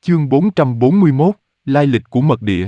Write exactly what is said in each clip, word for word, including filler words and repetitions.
Chương bốn trăm bốn mươi mốt, Lai lịch của mật địa.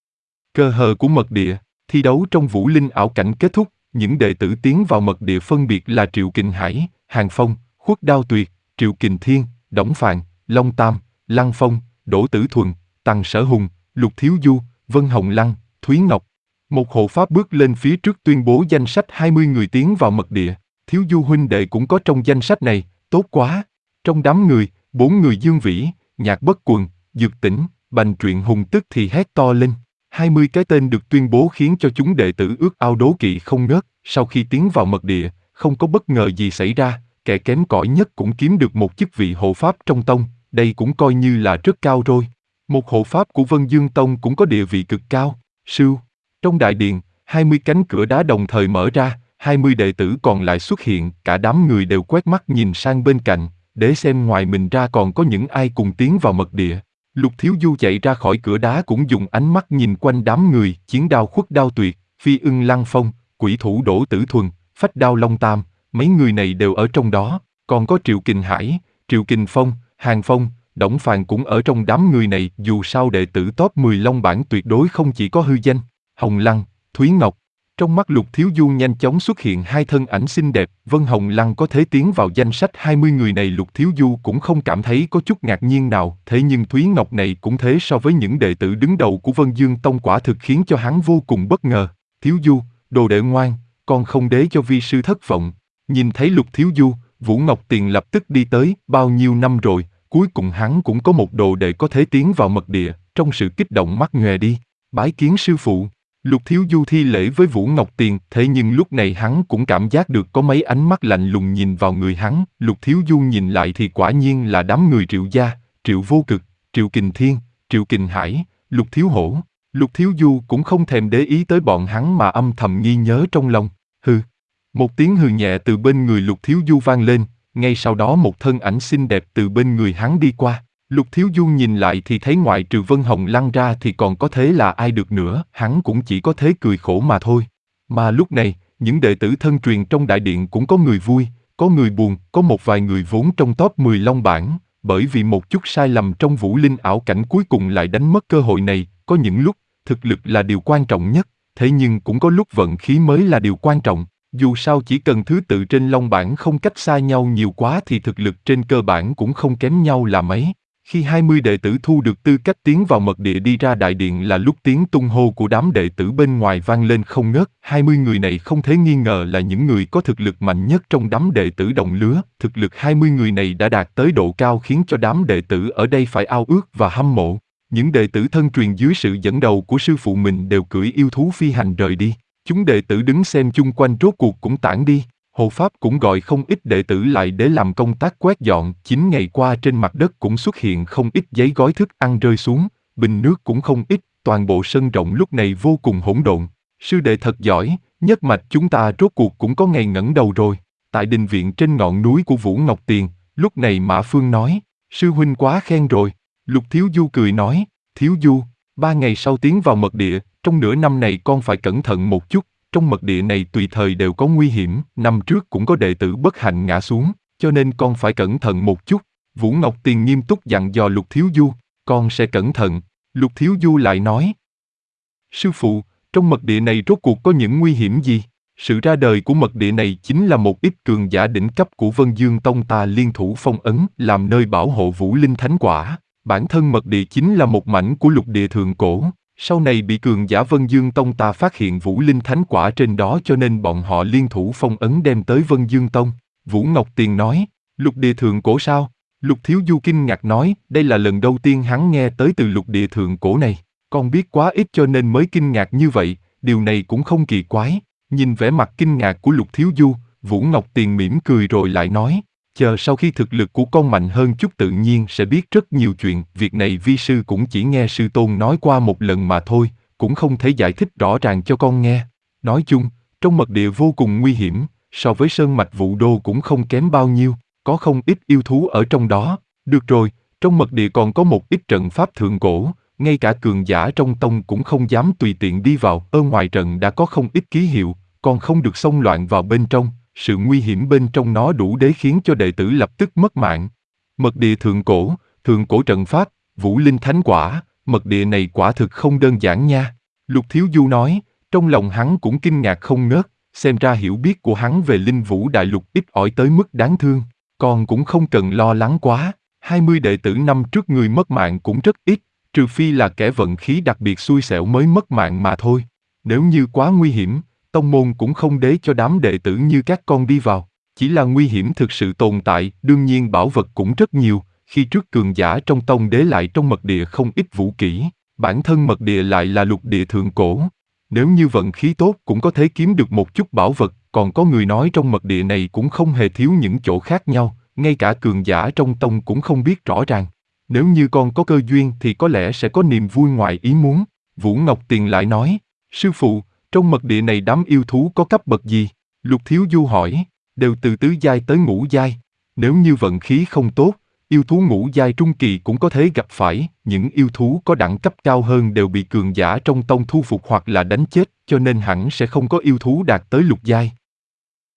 Cơ hờ của mật địa. Thi đấu trong Vũ Linh ảo cảnh kết thúc, những đệ tử tiến vào mật địa phân biệt là Triệu Kình Hải, Hàng Phong, Khuất Đao Tuyệt, Triệu Kình Thiên, Đổng Phàn, Long Tam, Lăng Phong, Đỗ Tử Thuần, Tằng Sở Hùng, Lục Thiếu Du, Vân Hồng Lăng, Thúy Ngọc. Một hộ pháp bước lên phía trước tuyên bố danh sách hai mươi người tiến vào mật địa. Thiếu Du huynh đệ cũng có trong danh sách này, tốt quá. Trong đám người, bốn người Dương Vĩ, Nhạc Bất Quần, Dược Tĩnh, Bành Truyện Hùng tức thì hét to lên. hai mươi cái tên được tuyên bố khiến cho chúng đệ tử ước ao đố kỵ không ngớt. Sau khi tiến vào mật địa, không có bất ngờ gì xảy ra, kẻ kém cỏi nhất cũng kiếm được một chức vị hộ pháp trong tông, đây cũng coi như là rất cao rồi. Một hộ pháp của Vân Dương Tông cũng có địa vị cực cao. Sưu. Trong đại điện, hai mươi cánh cửa đá đồng thời mở ra, hai mươi đệ tử còn lại xuất hiện, cả đám người đều quét mắt nhìn sang bên cạnh, để xem ngoài mình ra còn có những ai cùng tiến vào mật địa. Lục Thiếu Du chạy ra khỏi cửa đá cũng dùng ánh mắt nhìn quanh đám người, Chiến Đao Khuất Đao Tuyệt, Phi Ưng Lăng Phong, Quỷ Thủ Đỗ Tử Thuần, Phách Đao Long Tam, mấy người này đều ở trong đó, còn có Triệu Kình Hải, Triệu Kình Phong, Hàng Phong, Đổng Phàn cũng ở trong đám người này, dù sao đệ tử top mười Long bảng tuyệt đối không chỉ có hư danh. Hồng Lăng, Thúy Ngọc. Trong mắt Lục Thiếu Du nhanh chóng xuất hiện hai thân ảnh xinh đẹp, Vân Hồng Lăng có thể tiến vào danh sách hai mươi người này Lục Thiếu Du cũng không cảm thấy có chút ngạc nhiên nào, thế nhưng Thúy Ngọc này cũng thế so với những đệ tử đứng đầu của Vân Dương Tông quả thực khiến cho hắn vô cùng bất ngờ. Thiếu Du, đồ đệ ngoan, con không để cho vi sư thất vọng. Nhìn thấy Lục Thiếu Du, Vũ Ngọc Tiền lập tức đi tới, bao nhiêu năm rồi, cuối cùng hắn cũng có một đồ đệ có thể tiến vào mật địa, trong sự kích động mắt nhòe đi, bái kiến sư phụ. Lục Thiếu Du thi lễ với Vũ Ngọc Tiền, thế nhưng lúc này hắn cũng cảm giác được có mấy ánh mắt lạnh lùng nhìn vào người hắn. Lục Thiếu Du nhìn lại thì quả nhiên là đám người Triệu gia, Triệu Vô Cực, Triệu Kình Thiên, Triệu Kình Hải, Lục Thiếu Hổ. Lục Thiếu Du cũng không thèm để ý tới bọn hắn mà âm thầm nghi nhớ trong lòng. Hừ. Một tiếng hừ nhẹ từ bên người Lục Thiếu Du vang lên, ngay sau đó một thân ảnh xinh đẹp từ bên người hắn đi qua. Lục Thiếu Du nhìn lại thì thấy ngoại trừ Vân Hồng Lăng ra thì còn có thế là ai được nữa, hắn cũng chỉ có thế cười khổ mà thôi. Mà lúc này, những đệ tử thân truyền trong đại điện cũng có người vui, có người buồn, có một vài người vốn trong top mười Long bảng, bởi vì một chút sai lầm trong Vũ Linh ảo cảnh cuối cùng lại đánh mất cơ hội này, có những lúc, thực lực là điều quan trọng nhất, thế nhưng cũng có lúc vận khí mới là điều quan trọng. Dù sao chỉ cần thứ tự trên Long bảng không cách xa nhau nhiều quá thì thực lực trên cơ bản cũng không kém nhau là mấy. Khi hai mươi đệ tử thu được tư cách tiến vào mật địa đi ra đại điện là lúc tiếng tung hô của đám đệ tử bên ngoài vang lên không ngớt. hai mươi người này không thể nghi ngờ là những người có thực lực mạnh nhất trong đám đệ tử đồng lứa. Thực lực hai mươi người này đã đạt tới độ cao khiến cho đám đệ tử ở đây phải ao ước và hâm mộ. Những đệ tử thân truyền dưới sự dẫn đầu của sư phụ mình đều cưỡi yêu thú phi hành rời đi. Chúng đệ tử đứng xem chung quanh rốt cuộc cũng tản đi. Hộ pháp cũng gọi không ít đệ tử lại để làm công tác quét dọn. Chín ngày qua trên mặt đất cũng xuất hiện không ít giấy gói thức ăn rơi xuống, bình nước cũng không ít, toàn bộ sân rộng lúc này vô cùng hỗn độn. Sư đệ thật giỏi, nhất mạch chúng ta rốt cuộc cũng có ngày ngẩng đầu rồi. Tại đình viện trên ngọn núi của Vũ Ngọc Tiền, lúc này Mã Phương nói, sư huynh quá khen rồi. Lục Thiếu Du cười nói, Thiếu Du, ba ngày sau tiến vào mật địa, trong nửa năm này con phải cẩn thận một chút. Trong mật địa này tùy thời đều có nguy hiểm, năm trước cũng có đệ tử bất hạnh ngã xuống, cho nên con phải cẩn thận một chút. Vũ Ngọc Tiền nghiêm túc dặn dò Lục Thiếu Du, con sẽ cẩn thận. Lục Thiếu Du lại nói, sư phụ, trong mật địa này rốt cuộc có những nguy hiểm gì? Sự ra đời của mật địa này chính là một ít cường giả đỉnh cấp của Vân Dương Tông ta liên thủ phong ấn, làm nơi bảo hộ Vũ Linh Thánh Quả. Bản thân mật địa chính là một mảnh của lục địa thượng cổ. Sau này bị cường giả Vân Dương Tông ta phát hiện Vũ Linh Thánh Quả trên đó cho nên bọn họ liên thủ phong ấn đem tới Vân Dương Tông. Vũ Ngọc Tiền nói, lục địa thượng cổ sao? Lục Thiếu Du kinh ngạc nói, đây là lần đầu tiên hắn nghe tới từ lục địa thượng cổ này. Con biết quá ít cho nên mới kinh ngạc như vậy, điều này cũng không kỳ quái. Nhìn vẻ mặt kinh ngạc của Lục Thiếu Du, Vũ Ngọc Tiền mỉm cười rồi lại nói, chờ sau khi thực lực của con mạnh hơn chút tự nhiên sẽ biết rất nhiều chuyện, việc này vi sư cũng chỉ nghe sư tôn nói qua một lần mà thôi, cũng không thể giải thích rõ ràng cho con nghe. Nói chung, trong mật địa vô cùng nguy hiểm, so với sơn mạch Vũ Đô cũng không kém bao nhiêu, có không ít yêu thú ở trong đó. Được rồi, trong mật địa còn có một ít trận pháp thượng cổ, ngay cả cường giả trong tông cũng không dám tùy tiện đi vào, ở ngoài trận đã có không ít ký hiệu, còn không được xông loạn vào bên trong. Sự nguy hiểm bên trong nó đủ để khiến cho đệ tử lập tức mất mạng. Mật địa thượng cổ, thượng cổ trận pháp, Vũ linh thánh quả, mật địa này quả thực không đơn giản nha. Lục Thiếu Du nói, trong lòng hắn cũng kinh ngạc không ngớt, xem ra hiểu biết của hắn về linh vũ đại lục ít ỏi tới mức đáng thương, còn cũng không cần lo lắng quá. hai mươi đệ tử năm trước người mất mạng cũng rất ít, trừ phi là kẻ vận khí đặc biệt xui xẻo mới mất mạng mà thôi. Nếu như quá nguy hiểm, tông môn cũng không để cho đám đệ tử như các con đi vào. Chỉ là nguy hiểm thực sự tồn tại, đương nhiên bảo vật cũng rất nhiều, khi trước cường giả trong tông đế lại trong mật địa không ít vũ kỹ, bản thân mật địa lại là lục địa thượng cổ. Nếu như vận khí tốt cũng có thể kiếm được một chút bảo vật, còn có người nói trong mật địa này cũng không hề thiếu những chỗ khác nhau, ngay cả cường giả trong tông cũng không biết rõ ràng. Nếu như con có cơ duyên thì có lẽ sẽ có niềm vui ngoài ý muốn. Vũ Ngọc Tiền lại nói, sư phụ, trong mật địa này đám yêu thú có cấp bậc gì? Lục Thiếu Du hỏi, đều từ tứ giai tới ngũ giai. Nếu như vận khí không tốt, yêu thú ngũ giai trung kỳ cũng có thể gặp phải, những yêu thú có đẳng cấp cao hơn đều bị cường giả trong tông thu phục hoặc là đánh chết, cho nên hẳn sẽ không có yêu thú đạt tới lục giai.